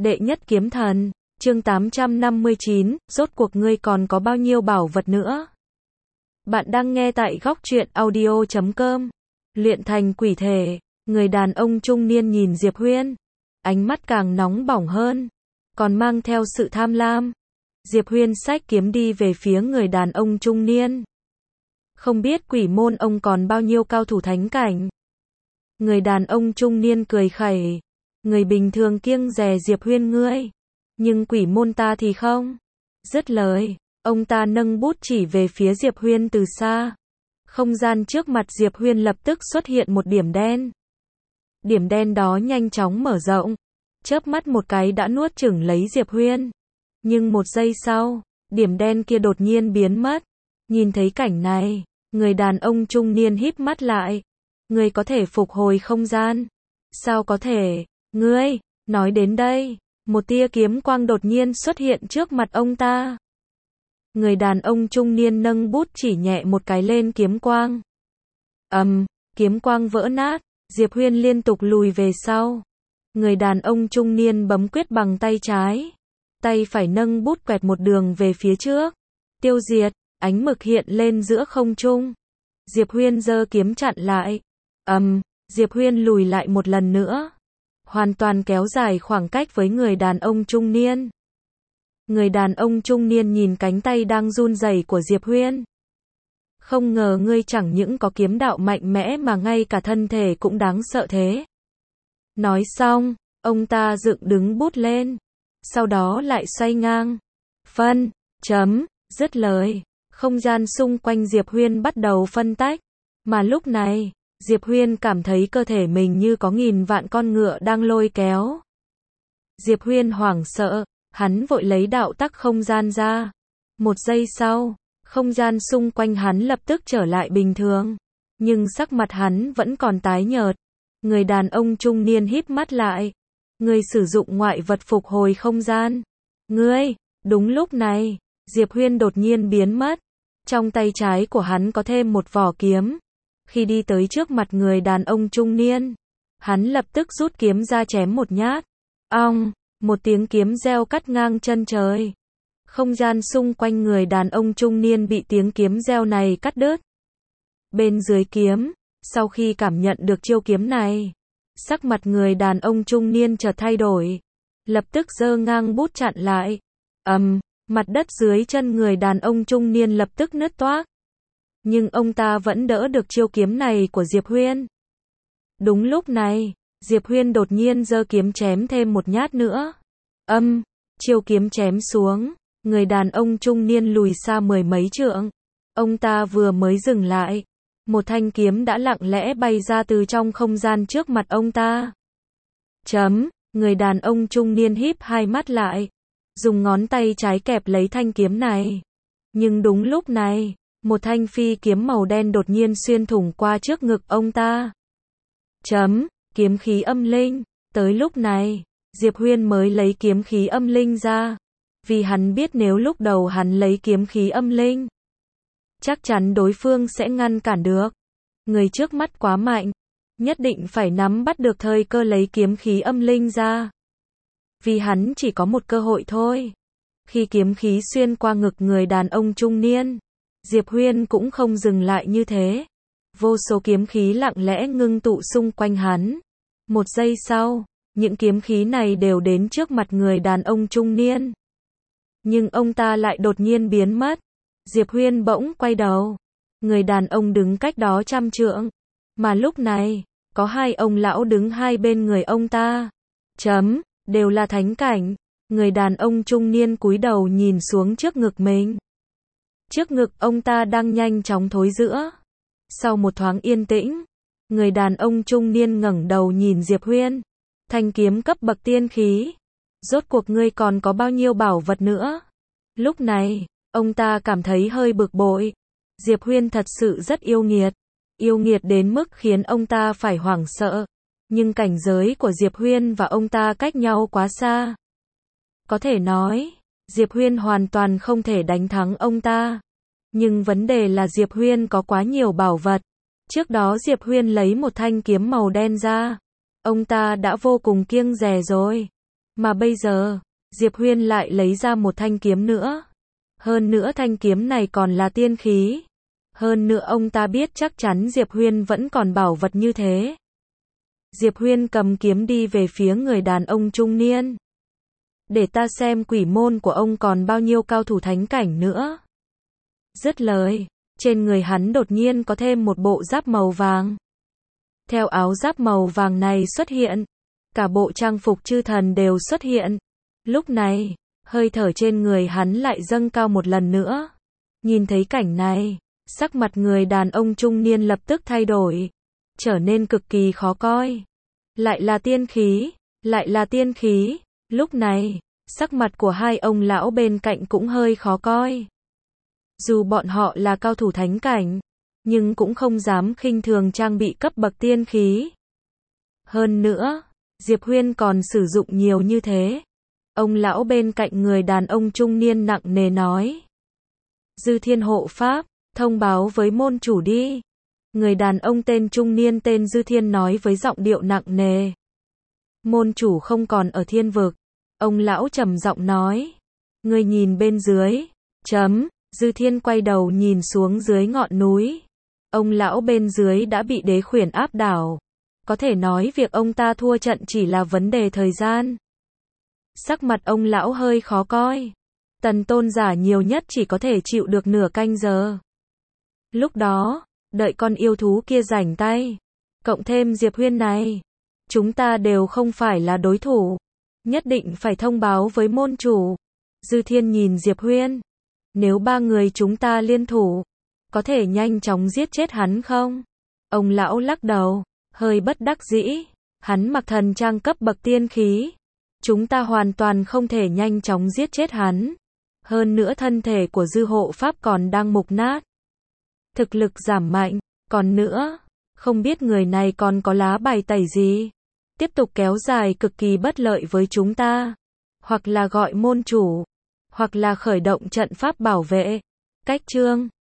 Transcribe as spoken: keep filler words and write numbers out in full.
Đệ nhất kiếm thần, chương tám trăm năm mươi chín, rốt cuộc ngươi còn có bao nhiêu bảo vật nữa? Bạn đang nghe tại góc truyện audio chấm com. Luyện thành quỷ thể, người đàn ông trung niên nhìn Diệp Huyên, ánh mắt càng nóng bỏng hơn, còn mang theo sự tham lam. Diệp Huyên xách kiếm đi về phía người đàn ông trung niên. Không biết quỷ môn ông còn bao nhiêu cao thủ thánh cảnh. Người đàn ông trung niên cười khẩy. Người bình thường kiêng dè Diệp Huyên ngươi, nhưng quỷ môn ta thì không. Dứt lời, ông ta nâng bút chỉ về phía Diệp Huyên từ xa. Không gian trước mặt Diệp Huyên lập tức xuất hiện một điểm đen. Điểm đen đó nhanh chóng mở rộng, chớp mắt một cái đã nuốt chửng lấy Diệp Huyên. Nhưng một giây sau, điểm đen kia đột nhiên biến mất. Nhìn thấy cảnh này, người đàn ông trung niên híp mắt lại. Ngươi có thể phục hồi không gian? Sao có thể? Ngươi, nói đến đây, một tia kiếm quang đột nhiên xuất hiện trước mặt ông ta. Người đàn ông trung niên nâng bút chỉ nhẹ một cái lên kiếm quang. Ầm, um, kiếm quang vỡ nát, Diệp Huyên liên tục lùi về sau. Người đàn ông trung niên bấm quyết bằng tay trái, tay phải nâng bút quẹt một đường về phía trước. Tiêu diệt, ánh mực hiện lên giữa không trung. Diệp Huyên giơ kiếm chặn lại. Ầm, um, Diệp Huyên lùi lại một lần nữa, hoàn toàn kéo dài khoảng cách với người đàn ông trung niên. Người đàn ông trung niên nhìn cánh tay đang run rẩy của Diệp Huyên. Không ngờ ngươi chẳng những có kiếm đạo mạnh mẽ mà ngay cả thân thể cũng đáng sợ thế. Nói xong, ông ta dựng đứng bút lên, sau đó lại xoay ngang. Phân, chấm, dứt lời, không gian xung quanh Diệp Huyên bắt đầu phân tách, mà lúc này, Diệp Huyên cảm thấy cơ thể mình như có nghìn vạn con ngựa đang lôi kéo. Diệp Huyên hoảng sợ, hắn vội lấy đạo tắc không gian ra. Một giây sau, không gian xung quanh hắn lập tức trở lại bình thường, nhưng sắc mặt hắn vẫn còn tái nhợt. Người đàn ông trung niên híp mắt lại. Ngươi sử dụng ngoại vật phục hồi không gian. Ngươi, đúng lúc này, Diệp Huyên đột nhiên biến mất. Trong tay trái của hắn có thêm một vỏ kiếm. Khi đi tới trước mặt người đàn ông trung niên, hắn lập tức rút kiếm ra chém một nhát. Ong, một tiếng kiếm reo cắt ngang chân trời. Không gian xung quanh người đàn ông trung niên bị tiếng kiếm reo này cắt đứt. Bên dưới kiếm, sau khi cảm nhận được chiêu kiếm này, sắc mặt người đàn ông trung niên chợt thay đổi, lập tức giơ ngang bút chặn lại. Ầm, um, mặt đất dưới chân người đàn ông trung niên lập tức nứt toác. Nhưng ông ta vẫn đỡ được chiêu kiếm này của Diệp Huyên. Đúng lúc này, Diệp Huyên đột nhiên giơ kiếm chém thêm một nhát nữa. Âm, um, chiêu kiếm chém xuống, người đàn ông trung niên lùi xa mười mấy trượng. Ông ta vừa mới dừng lại, một thanh kiếm đã lặng lẽ bay ra từ trong không gian trước mặt ông ta. Chấm, người đàn ông trung niên híp hai mắt lại, dùng ngón tay trái kẹp lấy thanh kiếm này. Nhưng đúng lúc này, một thanh phi kiếm màu đen đột nhiên xuyên thủng qua trước ngực ông ta. Chấm, kiếm khí âm linh. Tới lúc này, Diệp Huyên mới lấy kiếm khí âm linh ra. Vì hắn biết nếu lúc đầu hắn lấy kiếm khí âm linh, chắc chắn đối phương sẽ ngăn cản được. Người trước mắt quá mạnh, nhất định phải nắm bắt được thời cơ lấy kiếm khí âm linh ra. Vì hắn chỉ có một cơ hội thôi. Khi kiếm khí xuyên qua ngực người đàn ông trung niên, Diệp Huyên cũng không dừng lại như thế. Vô số kiếm khí lặng lẽ ngưng tụ xung quanh hắn. Một giây sau, những kiếm khí này đều đến trước mặt người đàn ông trung niên. Nhưng ông ta lại đột nhiên biến mất. Diệp Huyên bỗng quay đầu. Người đàn ông đứng cách đó trăm trượng. Mà lúc này, có hai ông lão đứng hai bên người ông ta. Chấm, đều là thánh cảnh. Người đàn ông trung niên cúi đầu nhìn xuống trước ngực mình. Trước ngực ông ta đang nhanh chóng thối rữa. Sau một thoáng yên tĩnh, người đàn ông trung niên ngẩng đầu nhìn Diệp Huyên. Thanh kiếm cấp bậc tiên khí. Rốt cuộc ngươi còn có bao nhiêu bảo vật nữa? Lúc này, ông ta cảm thấy hơi bực bội. Diệp Huyên thật sự rất yêu nghiệt. Yêu nghiệt đến mức khiến ông ta phải hoảng sợ. Nhưng cảnh giới của Diệp Huyên và ông ta cách nhau quá xa. Có thể nói, Diệp Huyên hoàn toàn không thể đánh thắng ông ta. Nhưng vấn đề là Diệp Huyên có quá nhiều bảo vật. Trước đó Diệp Huyên lấy một thanh kiếm màu đen ra. Ông ta đã vô cùng kiêng dè rồi. Mà bây giờ, Diệp Huyên lại lấy ra một thanh kiếm nữa. Hơn nữa thanh kiếm này còn là tiên khí. Hơn nữa ông ta biết chắc chắn Diệp Huyên vẫn còn bảo vật như thế. Diệp Huyên cầm kiếm đi về phía người đàn ông trung niên. Để ta xem quỷ môn của ông còn bao nhiêu cao thủ thánh cảnh nữa. Dứt lời, trên người hắn đột nhiên có thêm một bộ giáp màu vàng. Theo áo giáp màu vàng này xuất hiện, cả bộ trang phục chư thần đều xuất hiện. Lúc này, hơi thở trên người hắn lại dâng cao một lần nữa. Nhìn thấy cảnh này, sắc mặt người đàn ông trung niên lập tức thay đổi, trở nên cực kỳ khó coi. Lại là tiên khí, lại là tiên khí. Lúc này, sắc mặt của hai ông lão bên cạnh cũng hơi khó coi. Dù bọn họ là cao thủ thánh cảnh, nhưng cũng không dám khinh thường trang bị cấp bậc tiên khí. Hơn nữa, Diệp Huyên còn sử dụng nhiều như thế. Ông lão bên cạnh người đàn ông trung niên nặng nề nói. Dư Thiên hộ pháp, thông báo với môn chủ đi. Người đàn ông tên trung niên tên Dư Thiên nói với giọng điệu nặng nề. Môn chủ không còn ở thiên vực. Ông lão trầm giọng nói. Người nhìn bên dưới. Chấm. Dư Thiên quay đầu nhìn xuống dưới ngọn núi. Ông lão bên dưới đã bị đế khuyển áp đảo. Có thể nói việc ông ta thua trận chỉ là vấn đề thời gian. Sắc mặt ông lão hơi khó coi. Tần tôn giả nhiều nhất chỉ có thể chịu được nửa canh giờ. Lúc đó, đợi con yêu thú kia rảnh tay. Cộng thêm Diệp Huyên này. Chúng ta đều không phải là đối thủ. Nhất định phải thông báo với môn chủ. Dư Thiên nhìn Diệp Huyên. Nếu ba người chúng ta liên thủ, có thể nhanh chóng giết chết hắn không? Ông lão lắc đầu, hơi bất đắc dĩ. Hắn mặc thần trang cấp bậc tiên khí. Chúng ta hoàn toàn không thể nhanh chóng giết chết hắn. Hơn nữa thân thể của Dư hộ pháp còn đang mục nát. Thực lực giảm mạnh. Còn nữa, không biết người này còn có lá bài tẩy gì. Tiếp tục kéo dài cực kỳ bất lợi với chúng ta. Hoặc là gọi môn chủ. Hoặc là khởi động trận pháp bảo vệ. Cách chương